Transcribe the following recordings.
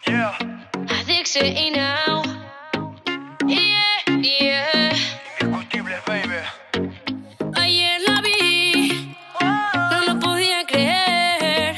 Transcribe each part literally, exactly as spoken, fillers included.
Yeah. Addiction now. Yeah, yeah. Indiscutibles, baby. Ayer la vi, no lo podía creer,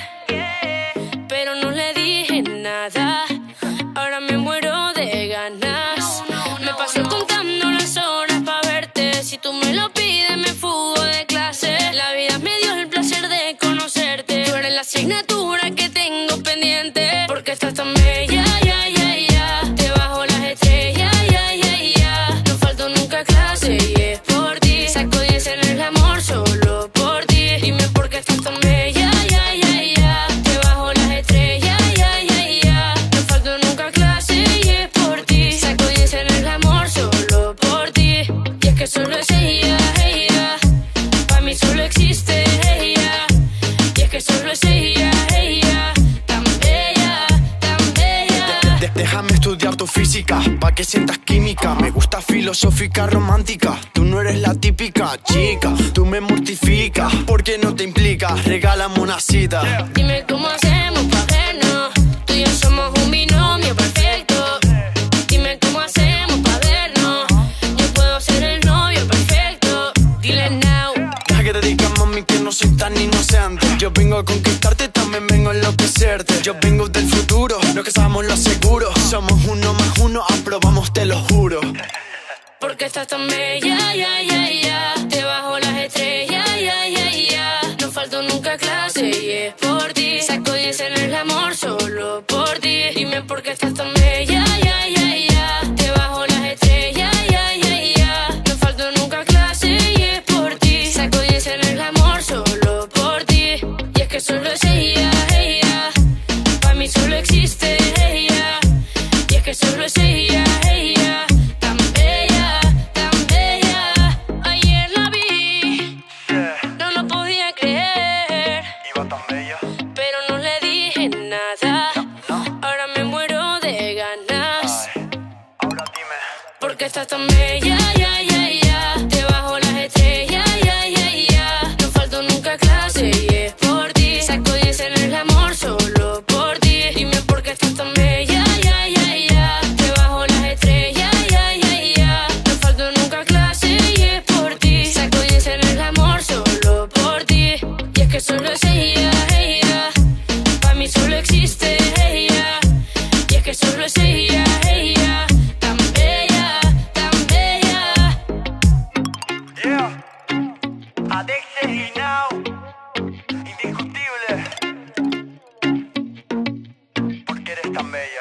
pero no le dije nada. Ahora me muero de ganas. Me paso contando las horas pa' verte. Si tú me lo pides, me fugo de clase. La vida me dio el placer de conocerte. Tú eres la asignatura que tengo pendiente. Porque estás tan bella, ya, ya, ya. Te bajo las estrellas, ya, ya, ya. No falto nunca a clase y es por ti. Saco diez en el amor solo por ti. Dime por qué estás tan bella, ya, ya, ya. Te bajo las estrellas, ya, ya, ya. No falto nunca a clase y es por ti. Saco diez en el amor solo por ti. Y es que solo es ella, ella. Pa' mí solo existe ella. Y es que solo es ella, ella. Tan bella, tan bella. De- Déjame estudiar tu física, pa' que sientas química. Me gusta filosófica, romántica. Tú no eres la típica chica, tú me mortificas. ¿Por qué no te implicas? Regálame una cita. Dime cómo hacemos pa' vernos. Tú y yo somos un binomio perfecto. Dime cómo hacemos pa' vernos. Yo puedo ser el novio perfecto. Dile now. Deja que te diga, mami, que no soy tan inocente. Yo vengo a conquistarte, también vengo a enloquecerte. Yo vengo del futuro, nos casamos lo seguro. Somos uno más uno, aprobamos, te lo juro. Porque estás tan bella, ya, ya, ya. Te bajo las estrellas, ya, ya, ya. No falto nunca a clase y es por ti. Saco diez en el amor solo por ti. Dime por qué estás tan bella, ya, ya, ya. Te bajo las estrellas, ya, ya, ya. No falto nunca a clase y es por ti. Saco diez en el amor solo por ti. Y es que solo es ella, ella. Pa' mí solo existe ella. Y es que solo es ella, ella. Tan bella, tan bella. Ayer la vi, Yeah. no lo podía creer, Iba tan bella. pero no le dije nada. Ahora me muero de ganas. Ay, ahora dime. Porque estás tan bella, ya, ya, ya. Te bajo las estrellas, ya, ya, ya. No falto nunca a clase y es por ti. Saco diez en el amor solo por ti. Dime por qué estás tan bella, ya, ya, ya. Te bajo las estrellas, ya, ya, ya. No falto nunca a clase y es por ti. Saco diez en el amor solo por ti. Y es que solo es ella, ella. Pa' mí solo existe ella. Y es que solo es ella, ella. Tan bella, tan bella. Yeah. Addicted y now. Indiscutible. Porque eres tan bella.